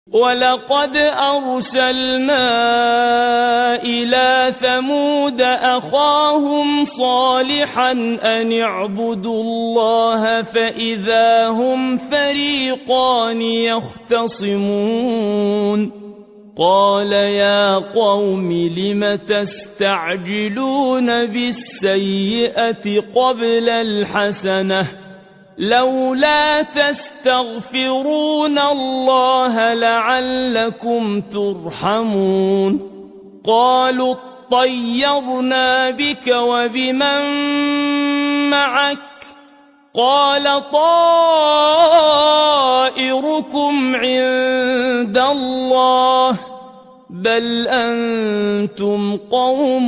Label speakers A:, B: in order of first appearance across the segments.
A: ولقد أرسلنا إلى ثمود أخاهم صالحا أن اعبدوا الله فإذا هم فريقان يختصمون قال يا قوم لم تستعجلون بالسيئة قبل الحسنة لولا تستغفرون الله لعلكم ترحمون قالوا اطيرنا بك وبمن معك قال طائركم عند الله بل أنتم قوم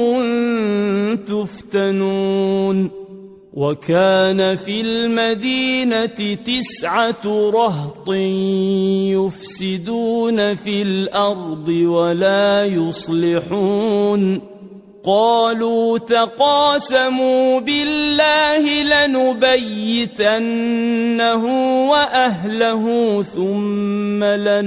A: تفتنون وكان في المدينة 9 رهط يفسدون في الأرض ولا يصلحون قالوا تقاسموا بالله لنبيتنه وأهله ثم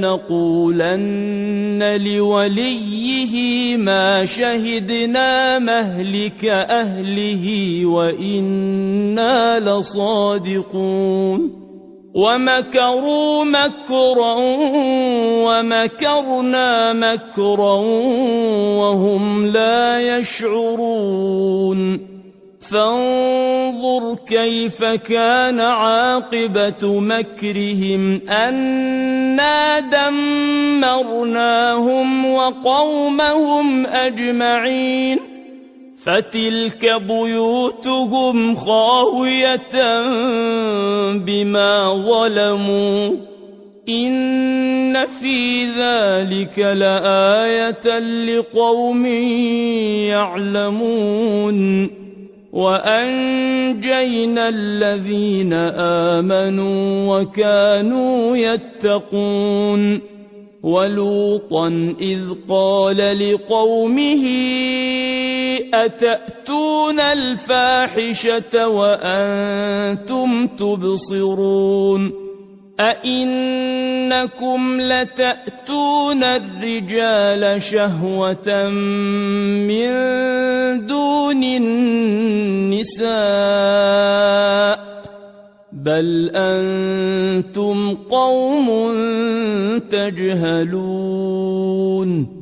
A: لنقولن لوليه ما شهدنا مهلك أهله وإنا لصادقون ومكروا مكرا ومكرنا مكرا وهم لا يشعرون فانظر كيف كان عاقبة مكرهم أنا دمرناهم وقومهم أجمعين فتلك بيوتهم خاوية بما ظلموا إن في ذلك لآية لقوم يعلمون وأنجينا الذين آمنوا وكانوا يتقون ولوطا إذ قال لقومه أتأتون الفاحشة وأنتم تبصرون أئنكم لتأتون الرجال شهوة من دون النساء بل أنتم قوم تجهلون